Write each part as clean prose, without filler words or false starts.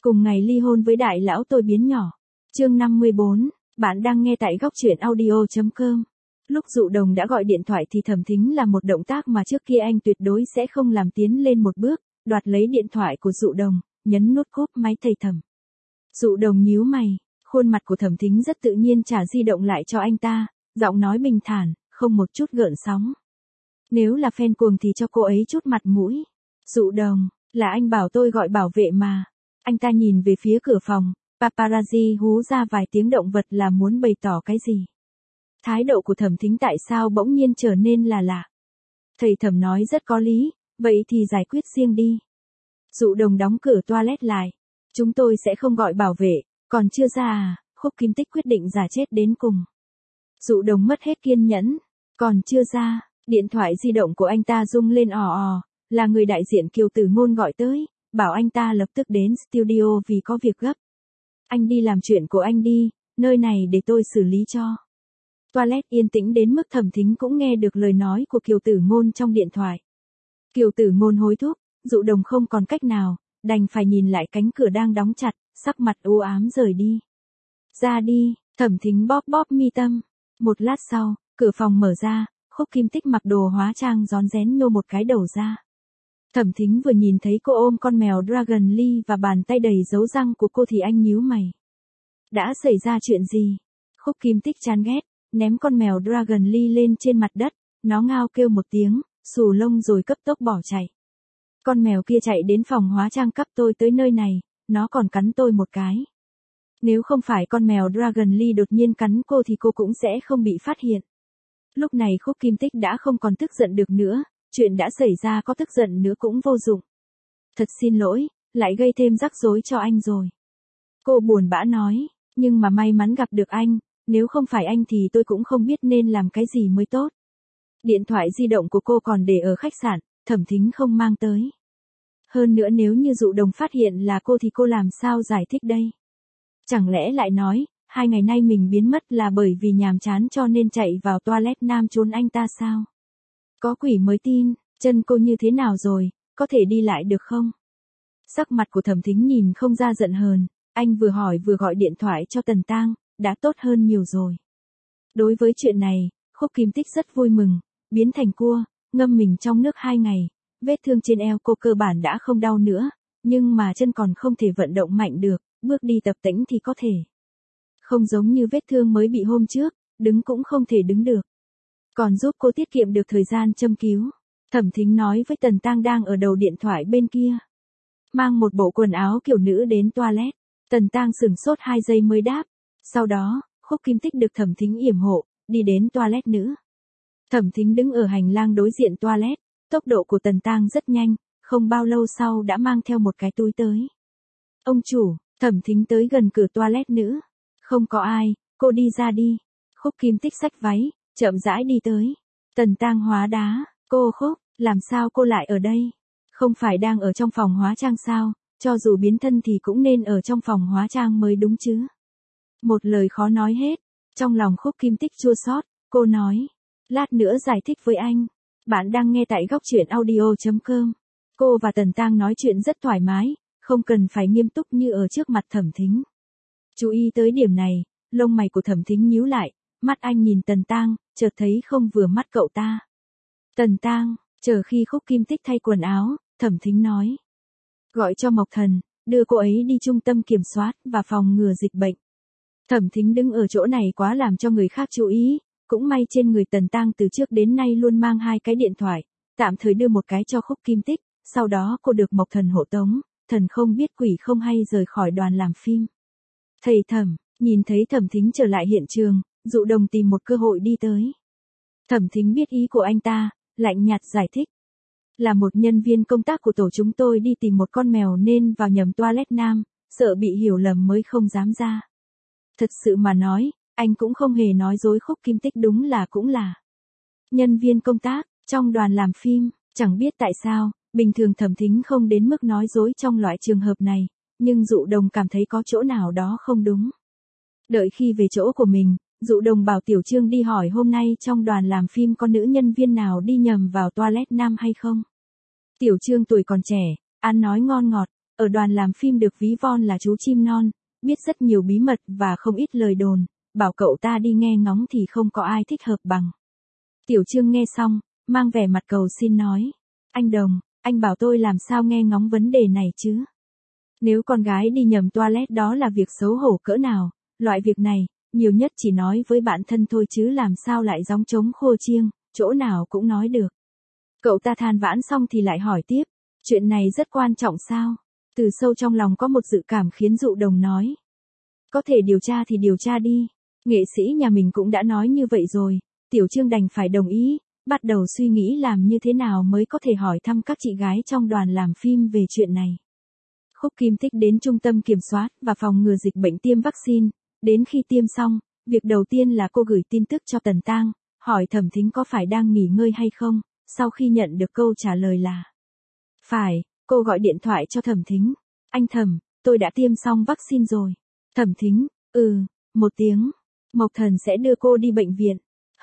Cùng ngày ly hôn với đại lão tôi biến nhỏ. Chương 54, bạn đang nghe tại góc truyện audio.com. Lúc Dụ Đồng đã gọi điện thoại thì Thẩm Thính là một động tác mà trước kia anh tuyệt đối sẽ không làm, tiến lên một bước, đoạt lấy điện thoại của Dụ Đồng, nhấn nút cúp máy thầy Thẩm. Dụ Đồng nhíu mày, khuôn mặt của Thẩm Thính rất tự nhiên trả di động lại cho anh ta, giọng nói bình thản, không một chút gợn sóng. Nếu là fan cuồng thì cho cô ấy chút mặt mũi. Dụ Đồng, là anh bảo tôi gọi bảo vệ mà. Anh ta nhìn về phía cửa phòng, paparazzi hú ra vài tiếng động vật là muốn bày tỏ cái gì. Thái độ của Thẩm Thính tại sao bỗng nhiên trở nên là lạ. Thầy Thẩm nói rất có lý, vậy thì giải quyết riêng đi. Dụ Đồng đóng cửa toilet lại. Chúng tôi sẽ không gọi bảo vệ, còn chưa ra à? Khúc Kim Tích quyết định giả chết đến cùng. Dụ Đồng mất hết kiên nhẫn, còn chưa ra, điện thoại di động của anh ta rung lên ò ò, là người đại diện Kiều Tử Ngôn gọi tới, bảo anh ta lập tức đến studio vì có việc gấp. Anh đi làm chuyện của anh đi, nơi này để tôi xử lý cho. Toilet yên tĩnh đến mức Thẩm Thính cũng nghe được lời nói của Kiều Tử Ngôn trong điện thoại. Kiều Tử Ngôn hối thúc, Dụ Đồng không còn cách nào, đành phải nhìn lại cánh cửa đang đóng chặt, sắc mặt u ám rời đi. Ra đi, Thẩm Thính bóp bóp mi tâm. Một lát sau, cửa phòng mở ra, Khúc Kim Tích mặc đồ hóa trang rón rén nhô một cái đầu ra. Thẩm Thính vừa nhìn thấy cô ôm con mèo Dragon Lee và bàn tay đầy dấu răng của cô thì anh nhíu mày. Đã xảy ra chuyện gì? Khúc Kim Tích chán ghét, ném con mèo Dragon Lee lên trên mặt đất, nó ngao kêu một tiếng, xù lông rồi cấp tốc bỏ chạy. Con mèo kia chạy đến phòng hóa trang cắp tôi tới nơi này, nó còn cắn tôi một cái. Nếu không phải con mèo Dragon Lee đột nhiên cắn cô thì cô cũng sẽ không bị phát hiện. Lúc này Khúc Kim Tích đã không còn tức giận được nữa, chuyện đã xảy ra có tức giận nữa cũng vô dụng. Thật xin lỗi, lại gây thêm rắc rối cho anh rồi. Cô buồn bã nói, nhưng mà may mắn gặp được anh, nếu không phải anh thì tôi cũng không biết nên làm cái gì mới tốt. Điện thoại di động của cô còn để ở khách sạn, Thẩm Thính không mang tới. Hơn nữa nếu như Dụ Đồng phát hiện là cô thì cô làm sao giải thích đây? Chẳng lẽ lại nói, 2 ngày nay mình biến mất là bởi vì nhàm chán cho nên chạy vào toilet nam trốn anh ta sao? Có quỷ mới tin, chân cô như thế nào rồi, có thể đi lại được không? Sắc mặt của Thẩm Thính nhìn không ra giận hờn, anh vừa hỏi vừa gọi điện thoại cho Tần Tang, đã tốt hơn nhiều rồi. Đối với chuyện này, Khúc Kim Tích rất vui mừng, biến thành cua, ngâm mình trong nước 2 ngày, vết thương trên eo cô cơ bản đã không đau nữa, nhưng mà chân còn không thể vận động mạnh được, bước đi tập tễnh thì có thể. Không giống như vết thương mới bị hôm trước, đứng cũng không thể đứng được. Còn giúp cô tiết kiệm được thời gian châm cứu. Thẩm Thính nói với Tần Tang đang ở đầu điện thoại bên kia. Mang một bộ quần áo kiểu nữ đến toilet. Tần Tang sửng sốt 2 giây mới đáp. Sau đó, Khúc Kim Tích được Thẩm Thính yểm hộ, đi đến toilet nữ. Thẩm Thính đứng ở hành lang đối diện toilet. Tốc độ của Tần Tang rất nhanh, không bao lâu sau đã mang theo một cái túi tới. Ông chủ, Thẩm Thính tới gần cửa toilet nữ. Không có ai, cô đi ra đi. Khúc Kim Tích xách váy, chậm rãi đi tới. Tần Tang hóa đá, cô Khúc, làm sao cô lại ở đây? Không phải đang ở trong phòng hóa trang sao, cho dù biến thân thì cũng nên ở trong phòng hóa trang mới đúng chứ. Một lời khó nói hết, trong lòng Khúc Kim Tích chua xót, cô nói, lát nữa giải thích với anh. Bạn đang nghe tại góc truyện audio.com. Cô và Tần Tang nói chuyện rất thoải mái, không cần phải nghiêm túc như ở trước mặt Thẩm Thính. Chú ý tới điểm này, lông mày của Thẩm Thính nhíu lại, mắt anh nhìn Tần Tang, chợt thấy không vừa mắt cậu ta. Tần Tang, chờ khi Khúc Kim Tích thay quần áo, Thẩm Thính nói. Gọi cho Mộc Thần, đưa cô ấy đi trung tâm kiểm soát và phòng ngừa dịch bệnh. Thẩm Thính đứng ở chỗ này quá làm cho người khác chú ý, cũng may trên người Tần Tang từ trước đến nay luôn mang 2 cái điện thoại, tạm thời đưa một cái cho Khúc Kim Tích, sau đó cô được Mộc Thần hộ tống, thần không biết quỷ không hay rời khỏi đoàn làm phim. Thầy Thẩm, nhìn thấy Thẩm Thính trở lại hiện trường, Dụ Đồng tìm một cơ hội đi tới. Thẩm Thính biết ý của anh ta, lạnh nhạt giải thích. Là một nhân viên công tác của tổ chúng tôi đi tìm một con mèo nên vào nhầm toilet nam, sợ bị hiểu lầm mới không dám ra. Thật sự mà nói, anh cũng không hề nói dối. Khúc Kim Tích đúng là cũng là nhân viên công tác, trong đoàn làm phim, chẳng biết tại sao, bình thường Thẩm Thính không đến mức nói dối trong loại trường hợp này, nhưng Dụ Đồng cảm thấy có chỗ nào đó không đúng. Đợi khi về chỗ của mình, Dụ Đồng bảo Tiểu Trương đi hỏi hôm nay trong đoàn làm phim có nữ nhân viên nào đi nhầm vào toilet nam hay không. Tiểu Trương tuổi còn trẻ, ăn nói ngon ngọt, ở đoàn làm phim được ví von là chú chim non, biết rất nhiều bí mật và không ít lời đồn, bảo cậu ta đi nghe ngóng thì không có ai thích hợp bằng. Tiểu Trương nghe xong, mang vẻ mặt cầu xin nói, anh Đồng, anh bảo tôi làm sao nghe ngóng vấn đề này chứ? Nếu con gái đi nhầm toilet đó là việc xấu hổ cỡ nào, loại việc này, nhiều nhất chỉ nói với bạn thân thôi chứ làm sao lại gióng trống khua chiêng, chỗ nào cũng nói được. Cậu ta than vãn xong thì lại hỏi tiếp, chuyện này rất quan trọng sao? Từ sâu trong lòng có một dự cảm khiến Dụ Đồng nói. Có thể điều tra thì điều tra đi. Nghệ sĩ nhà mình cũng đã nói như vậy rồi, Tiểu Trương đành phải đồng ý, bắt đầu suy nghĩ làm như thế nào mới có thể hỏi thăm các chị gái trong đoàn làm phim về chuyện này. Khúc Kim Tích đến trung tâm kiểm soát và phòng ngừa dịch bệnh tiêm vaccine, đến khi tiêm xong, việc đầu tiên là cô gửi tin tức cho Tần Tang, hỏi Thẩm Thính có phải đang nghỉ ngơi hay không, sau khi nhận được câu trả lời là phải, cô gọi điện thoại cho Thẩm Thính, anh Thẩm, tôi đã tiêm xong vaccine rồi. Thẩm Thính, một tiếng, Mộc Thần sẽ đưa cô đi bệnh viện.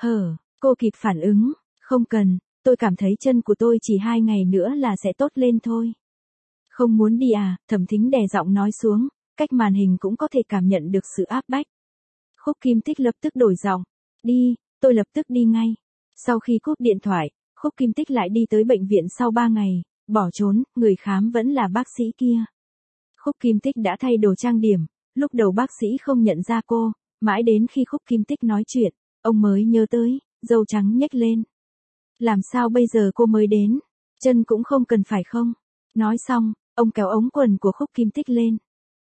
Cô kịp phản ứng, không cần, tôi cảm thấy chân của tôi chỉ 2 ngày nữa là sẽ tốt lên thôi. Không muốn đi à? Thẩm Thính đè giọng nói xuống, cách màn hình cũng có thể cảm nhận được sự áp bách. Khúc Kim Tích lập tức đổi giọng, đi, tôi lập tức đi ngay. Sau khi cúp điện thoại, Khúc Kim Tích lại đi tới bệnh viện sau 3 ngày, bỏ trốn, người khám vẫn là bác sĩ kia. Khúc Kim Tích đã thay đồ trang điểm, lúc đầu bác sĩ không nhận ra cô, mãi đến khi Khúc Kim Tích nói chuyện, ông mới nhớ tới, râu trắng nhếch lên. Làm sao bây giờ cô mới đến, chân cũng không cần phải không? Nói xong, ông kéo ống quần của Khúc Kim Tích lên.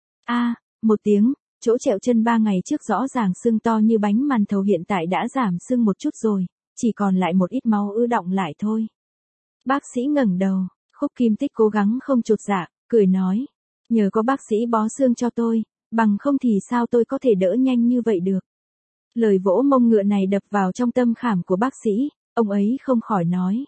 Một tiếng, chỗ trẹo chân 3 ngày trước rõ ràng sưng to như bánh màn thầu hiện tại đã giảm sưng một chút rồi, chỉ còn lại một ít máu ứ đọng lại thôi. Bác sĩ ngẩng đầu, Khúc Kim Tích cố gắng không chột dạ, cười nói, nhờ có bác sĩ bó xương cho tôi, bằng không thì sao tôi có thể đỡ nhanh như vậy được. Lời vỗ mông ngựa này đập vào trong tâm khảm của bác sĩ, ông ấy không khỏi nói.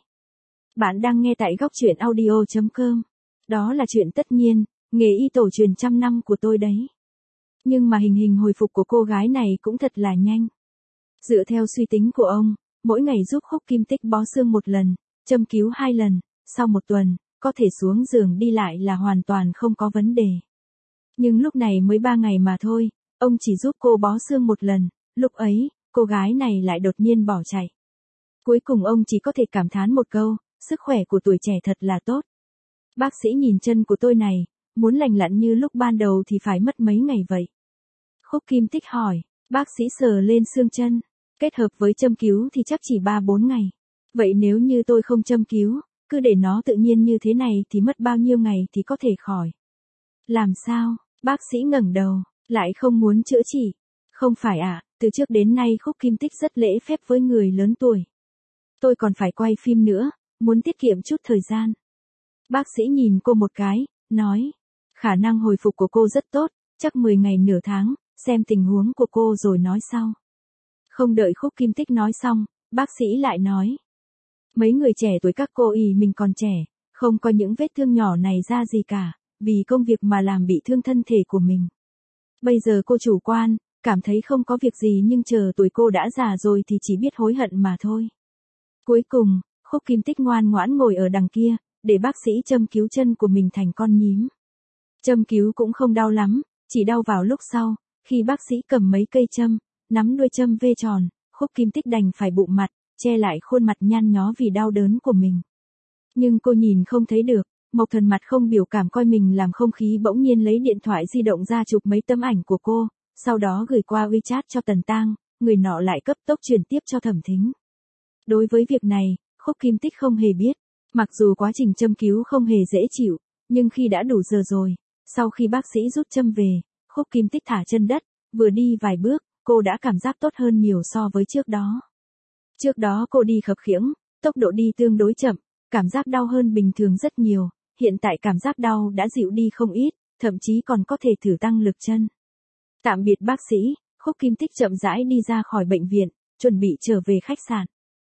Bạn đang nghe tại góc truyện audio.com. Đó là chuyện tất nhiên, nghề y tổ truyền trăm năm của tôi đấy. Nhưng mà hình hồi phục của cô gái này cũng thật là nhanh. Dựa theo suy tính của ông, mỗi ngày giúp Khúc Kim Tích bó xương 1 lần, châm cứu 2 lần, sau 1 tuần, có thể xuống giường đi lại là hoàn toàn không có vấn đề. Nhưng lúc này mới 3 ngày mà thôi, ông chỉ giúp cô bó xương 1 lần, lúc ấy, cô gái này lại đột nhiên bỏ chạy. Cuối cùng ông chỉ có thể cảm thán một câu, sức khỏe của tuổi trẻ thật là tốt. Bác sĩ nhìn chân của tôi này, muốn lành lặn như lúc ban đầu thì phải mất mấy ngày vậy? Khúc Kim Tích hỏi, bác sĩ sờ lên xương chân, kết hợp với châm cứu thì chắc chỉ 3-4 ngày. Vậy nếu như tôi không châm cứu, cứ để nó tự nhiên như thế này thì mất bao nhiêu ngày thì có thể khỏi? Làm sao? Bác sĩ ngẩng đầu, lại không muốn chữa trị. Không phải ạ, từ trước đến nay Khúc Kim Tích rất lễ phép với người lớn tuổi. Tôi còn phải quay phim nữa, muốn tiết kiệm chút thời gian. Bác sĩ nhìn cô một cái, nói, khả năng hồi phục của cô rất tốt, chắc 10 ngày nửa tháng, xem tình huống của cô rồi nói sau. Không đợi Khúc Kim Tích nói xong, bác sĩ lại nói. Mấy người trẻ tuổi các cô ý mình còn trẻ, không có những vết thương nhỏ này ra gì cả, vì công việc mà làm bị thương thân thể của mình. Bây giờ cô chủ quan, cảm thấy không có việc gì nhưng chờ tuổi cô đã già rồi thì chỉ biết hối hận mà thôi. Cuối cùng, Khúc Kim Tích ngoan ngoãn ngồi ở đằng kia, để bác sĩ châm cứu chân của mình thành con nhím. Châm cứu cũng không đau lắm, chỉ đau vào lúc sau, khi bác sĩ cầm mấy cây châm, nắm đuôi châm V tròn, Khúc Kim Tích đành phải bụm mặt, che lại khuôn mặt nhăn nhó vì đau đớn của mình. Nhưng cô nhìn không thấy được, Mộc Thần mặt không biểu cảm coi mình làm không khí bỗng nhiên lấy điện thoại di động ra chụp mấy tấm ảnh của cô, sau đó gửi qua WeChat cho Tần Tang, người nọ lại cấp tốc truyền tiếp cho Thẩm Thính. Đối với việc này, Khúc Kim Tích không hề biết, mặc dù quá trình châm cứu không hề dễ chịu, nhưng khi đã đủ giờ rồi, sau khi bác sĩ rút châm về, Khúc Kim Tích thả chân đất, vừa đi vài bước, cô đã cảm giác tốt hơn nhiều so với trước đó. Trước đó cô đi khập khiễng, tốc độ đi tương đối chậm, cảm giác đau hơn bình thường rất nhiều, hiện tại cảm giác đau đã dịu đi không ít, thậm chí còn có thể thử tăng lực chân. Tạm biệt bác sĩ, Khúc Kim Tích chậm rãi đi ra khỏi bệnh viện, chuẩn bị trở về khách sạn.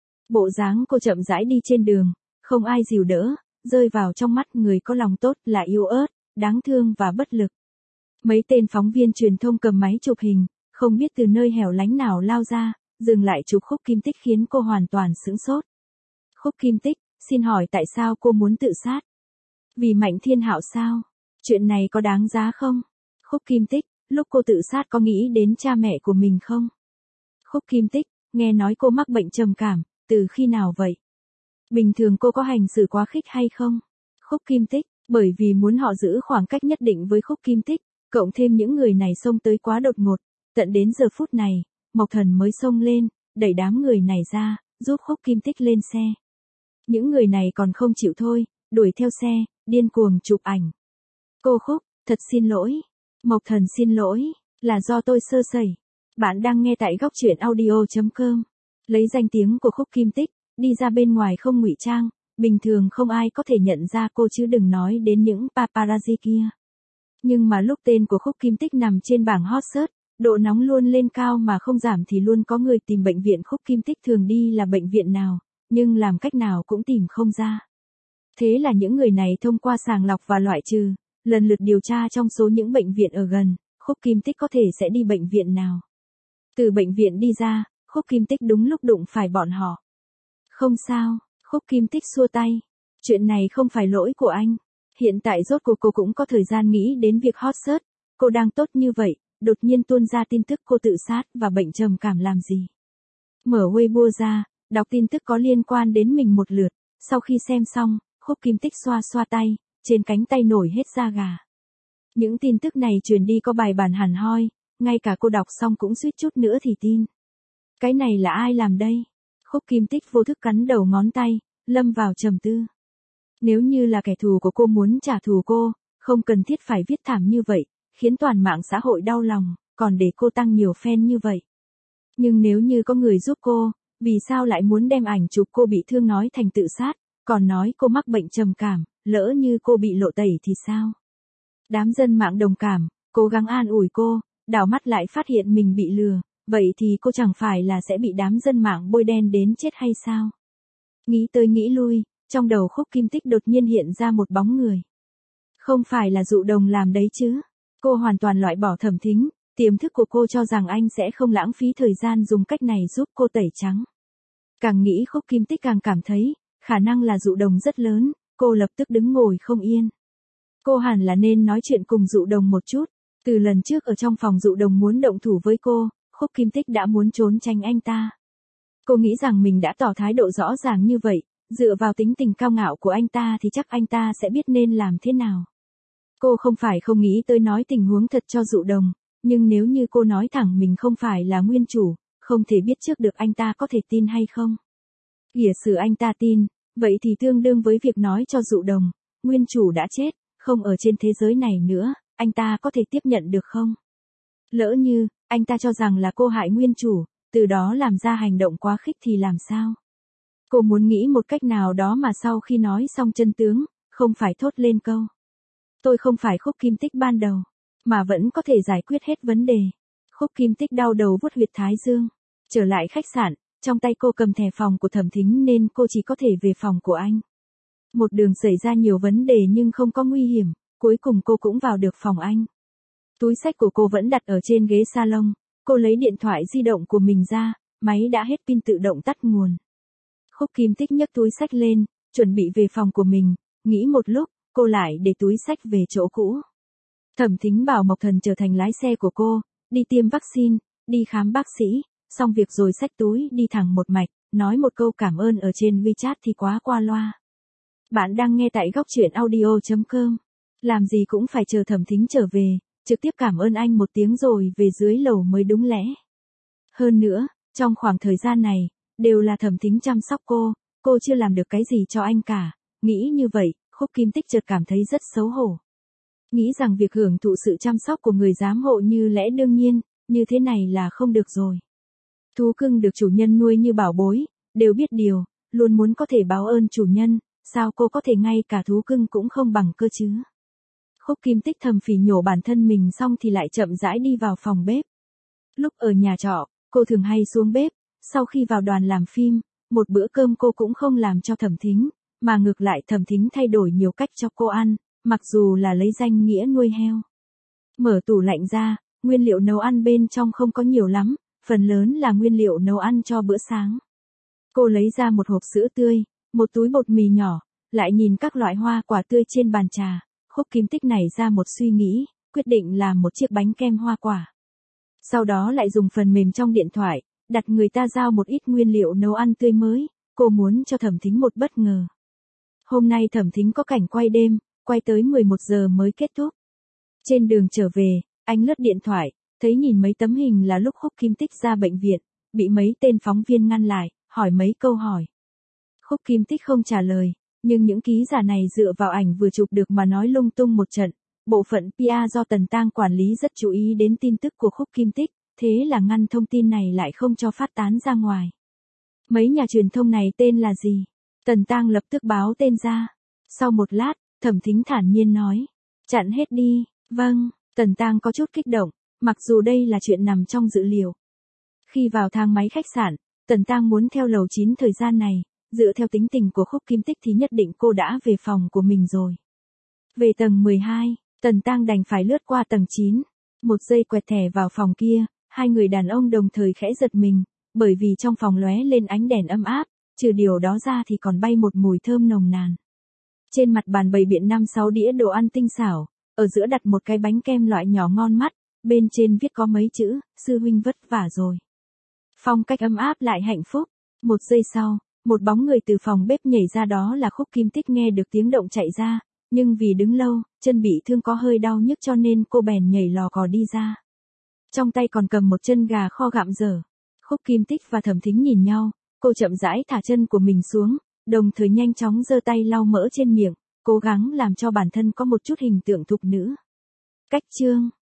Bộ dáng cô chậm rãi đi trên đường, không ai dìu đỡ, rơi vào trong mắt người có lòng tốt là yếu ớt, đáng thương và bất lực. Mấy tên phóng viên truyền thông cầm máy chụp hình, không biết từ nơi hẻo lánh nào lao ra, dừng lại chụp Khúc Kim Tích khiến cô hoàn toàn sững sốt. Khúc Kim Tích, xin hỏi tại sao cô muốn tự sát? Vì Mạnh Thiên Hạo sao? Chuyện này có đáng giá không? Khúc Kim Tích, lúc cô tự sát có nghĩ đến cha mẹ của mình không? Khúc Kim Tích, nghe nói cô mắc bệnh trầm cảm, từ khi nào vậy? Bình thường cô có hành xử quá khích hay không? Khúc Kim Tích, bởi vì muốn họ giữ khoảng cách nhất định với Khúc Kim Tích, cộng thêm những người này xông tới quá đột ngột, tận đến giờ phút này, Mộc Thần mới xông lên, đẩy đám người này ra, giúp Khúc Kim Tích lên xe. Những người này còn không chịu thôi, đuổi theo xe, điên cuồng chụp ảnh. Cô Khúc, thật xin lỗi. Mộc Thần xin lỗi, là do tôi sơ sẩy. Bạn đang nghe tại góc truyện audio.com. Lấy danh tiếng của Khúc Kim Tích, đi ra bên ngoài không ngụy trang, bình thường không ai có thể nhận ra cô chứ đừng nói đến những paparazzi kia. Nhưng mà lúc tên của Khúc Kim Tích nằm trên bảng hot search, độ nóng luôn lên cao mà không giảm thì luôn có người tìm bệnh viện Khúc Kim Tích thường đi là bệnh viện nào, nhưng làm cách nào cũng tìm không ra. Thế là những người này thông qua sàng lọc và loại trừ, lần lượt điều tra trong số những bệnh viện ở gần, Khúc Kim Tích có thể sẽ đi bệnh viện nào. Từ bệnh viện đi ra, Khúc Kim Tích đúng lúc đụng phải bọn họ. Không sao, Khúc Kim Tích xua tay. Chuyện này không phải lỗi của anh. Hiện tại rốt cuộc cô cũng có thời gian nghĩ đến việc hot search. Cô đang tốt như vậy, đột nhiên tuôn ra tin tức cô tự sát và bệnh trầm cảm làm gì. Mở Weibo ra, đọc tin tức có liên quan đến mình một lượt. Sau khi xem xong, Khúc Kim Tích xoa xoa tay, trên cánh tay nổi hết da gà. Những tin tức này truyền đi có bài bản hẳn hoi, ngay cả cô đọc xong cũng suýt chút nữa thì tin. Cái này là ai làm đây? Khúc Kim Tích vô thức cắn đầu ngón tay, lâm vào trầm tư. Nếu như là kẻ thù của cô muốn trả thù cô, không cần thiết phải viết thảm như vậy, khiến toàn mạng xã hội đau lòng, còn để cô tăng nhiều fan như vậy. Nhưng nếu như có người giúp cô, vì sao lại muốn đem ảnh chụp cô bị thương nói thành tự sát, còn nói cô mắc bệnh trầm cảm, lỡ như cô bị lộ tẩy thì sao? Đám dân mạng đồng cảm, cố gắng an ủi cô, đảo mắt lại phát hiện mình bị lừa, vậy thì cô chẳng phải là sẽ bị đám dân mạng bôi đen đến chết hay sao? Nghĩ tới nghĩ lui, trong đầu Khúc Kim Tích đột nhiên hiện ra một bóng người. Không phải là Dụ Đồng làm đấy chứ? Cô hoàn toàn loại bỏ Thẩm Thính, tiềm thức của cô cho rằng anh sẽ không lãng phí thời gian dùng cách này giúp cô tẩy trắng. Càng nghĩ Khúc Kim Tích càng cảm thấy, khả năng là Dụ Đồng rất lớn, cô lập tức đứng ngồi không yên. Cô hẳn là nên nói chuyện cùng Dụ Đồng một chút. Từ lần trước ở trong phòng Dụ Đồng muốn động thủ với cô, Khúc Kim Tích đã muốn trốn tránh anh ta. Cô nghĩ rằng mình đã tỏ thái độ rõ ràng như vậy, dựa vào tính tình cao ngạo của anh ta thì chắc anh ta sẽ biết nên làm thế nào. Cô không phải không nghĩ tới nói tình huống thật cho Dụ Đồng, nhưng nếu như cô nói thẳng mình không phải là nguyên chủ, không thể biết trước được anh ta có thể tin hay không. Giả sử anh ta tin, vậy thì tương đương với việc nói cho Dụ Đồng, nguyên chủ đã chết, không ở trên thế giới này nữa, anh ta có thể tiếp nhận được không? Lỡ như, anh ta cho rằng là cô hại nguyên chủ, từ đó làm ra hành động quá khích thì làm sao? Cô muốn nghĩ một cách nào đó mà sau khi nói xong chân tướng, không phải thốt lên câu. Tôi không phải Khúc Kim Tích ban đầu, mà vẫn có thể giải quyết hết vấn đề. Khúc Kim Tích đau đầu vuốt huyệt thái dương. Trở lại khách sạn, trong tay cô cầm thẻ phòng của Thẩm Thính nên cô chỉ có thể về phòng của anh. Một đường xảy ra nhiều vấn đề nhưng không có nguy hiểm, cuối cùng cô cũng vào được phòng anh. Túi xách của cô vẫn đặt ở trên ghế salon, cô lấy điện thoại di động của mình ra, máy đã hết pin tự động tắt nguồn. Khúc Kim Tích nhấc túi xách lên, chuẩn bị về phòng của mình, nghĩ một lúc, cô lại để túi xách về chỗ cũ. Thẩm Thính bảo Mộc Thần trở thành lái xe của cô, đi tiêm vaccine, đi khám bác sĩ, xong việc rồi xách túi đi thẳng một mạch, nói một câu cảm ơn ở trên WeChat thì quá qua loa. Bạn đang nghe tại góc truyện audio.com. Làm gì cũng phải chờ Thẩm Thính trở về, trực tiếp cảm ơn anh một tiếng rồi về dưới lầu mới đúng lẽ. Hơn nữa, trong khoảng thời gian này, đều là Thẩm Thính chăm sóc cô chưa làm được cái gì cho anh cả. Nghĩ như vậy, Khúc Kim Tích chợt cảm thấy rất xấu hổ. Nghĩ rằng việc hưởng thụ sự chăm sóc của người giám hộ như lẽ đương nhiên, như thế này là không được rồi. Thú cưng được chủ nhân nuôi như bảo bối, đều biết điều, luôn muốn có thể báo ơn chủ nhân, sao cô có thể ngay cả thú cưng cũng không bằng cơ chứ? Khúc Kim Tích thầm phỉ nhổ bản thân mình xong thì lại chậm rãi đi vào phòng bếp. Lúc ở nhà trọ, cô thường hay xuống bếp, sau khi vào đoàn làm phim, một bữa cơm cô cũng không làm cho Thẩm Thính, mà ngược lại Thẩm Thính thay đổi nhiều cách cho cô ăn, mặc dù là lấy danh nghĩa nuôi heo. Mở tủ lạnh ra, nguyên liệu nấu ăn bên trong không có nhiều lắm, phần lớn là nguyên liệu nấu ăn cho bữa sáng. Cô lấy ra một hộp sữa tươi, một túi bột mì nhỏ, lại nhìn các loại hoa quả tươi trên bàn trà, Khúc Kim Tích nảy ra một suy nghĩ, quyết định làm một chiếc bánh kem hoa quả. Sau đó lại dùng phần mềm trong điện thoại, đặt người ta giao một ít nguyên liệu nấu ăn tươi mới, cô muốn cho Thẩm Thính một bất ngờ. Hôm nay Thẩm Thính có cảnh quay đêm, quay tới 11 giờ mới kết thúc. Trên đường trở về, anh lướt điện thoại, thấy nhìn mấy tấm hình là lúc Khúc Kim Tích ra bệnh viện, bị mấy tên phóng viên ngăn lại, hỏi mấy câu hỏi. Khúc Kim Tích không trả lời, nhưng những ký giả này dựa vào ảnh vừa chụp được mà nói lung tung một trận. Bộ phận PR do Tần Tang quản lý rất chú ý đến tin tức của Khúc Kim Tích, thế là ngăn thông tin này lại không cho phát tán ra ngoài. Mấy nhà truyền thông này tên là gì? Tần Tang lập tức báo tên ra. Sau một lát, Thẩm Thính thản nhiên nói. Chặn hết đi. Vâng, Tần Tang có chút kích động, mặc dù đây là chuyện nằm trong dự liệu. Khi vào thang máy khách sạn, Tần Tang muốn theo lầu 9 thời gian này, dựa theo tính tình của Khúc Kim Tích thì nhất định cô đã về phòng của mình rồi. Về tầng 12, Tần Tang đành phải lướt qua tầng 9. Một giây quẹt thẻ vào phòng kia, hai người đàn ông đồng thời khẽ giật mình, bởi vì trong phòng lóe lên ánh đèn ấm áp, trừ điều đó ra thì còn bay một mùi thơm nồng nàn. Trên mặt bàn bày biện 5-6 đĩa đồ ăn tinh xảo, ở giữa đặt một cái bánh kem loại nhỏ ngon mắt, bên trên viết có mấy chữ, sư huynh vất vả rồi. Phong cách ấm áp lại hạnh phúc. Một giây sau, một bóng người từ phòng bếp nhảy ra, đó là Khúc Kim Tích. Nghe được tiếng động chạy ra, nhưng vì đứng lâu, chân bị thương có hơi đau nhức cho nên cô bèn nhảy lò cò đi ra. Trong tay còn cầm một chân gà kho gặm dở. Khúc Kim Tích và Thẩm Thính nhìn nhau, cô chậm rãi thả chân của mình xuống, đồng thời nhanh chóng giơ tay lau mỡ trên miệng, cố gắng làm cho bản thân có một chút hình tượng thục nữ. Cách chương